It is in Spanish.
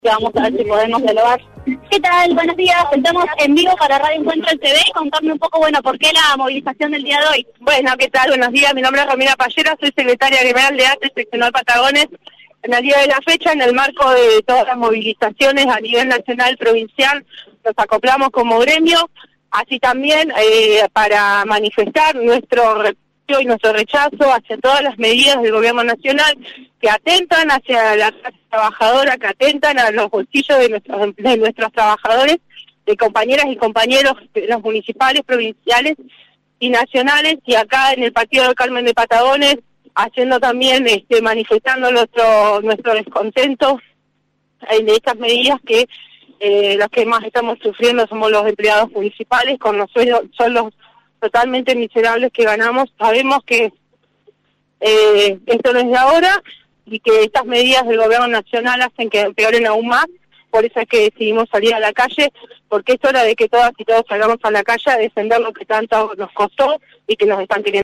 Vamos a ver si podemos dialogar. ¿Qué tal? Buenos días. Estamos en vivo para Radio Encuentro TV. Contarme un poco, ¿por qué la movilización del día de hoy? Bueno, ¿qué tal? Buenos días. Mi nombre es Romina Pallera, soy secretaria general de ATE Seccional Patagones. En el día de la fecha, en el marco de todas las movilizaciones a nivel nacional, provincial, nos acoplamos como gremio, así también para manifestar nuestro y nuestro rechazo hacia todas las medidas del gobierno nacional que atentan hacia la clase trabajadora, que atentan a los bolsillos de nuestros trabajadores, de compañeras y compañeros de los municipales, provinciales y nacionales, y acá en el Partido del Carmen de Patagones, haciendo también, manifestando nuestro descontento de estas medidas que los que más estamos sufriendo somos los empleados municipales, con los sueldos totalmente miserables que ganamos. Sabemos que esto no es de ahora y que estas medidas del gobierno nacional hacen que empeoren aún más. Por eso es que decidimos salir a la calle, porque es hora de que todas y todos salgamos a la calle a defender lo que tanto nos costó y que nos están queriendo.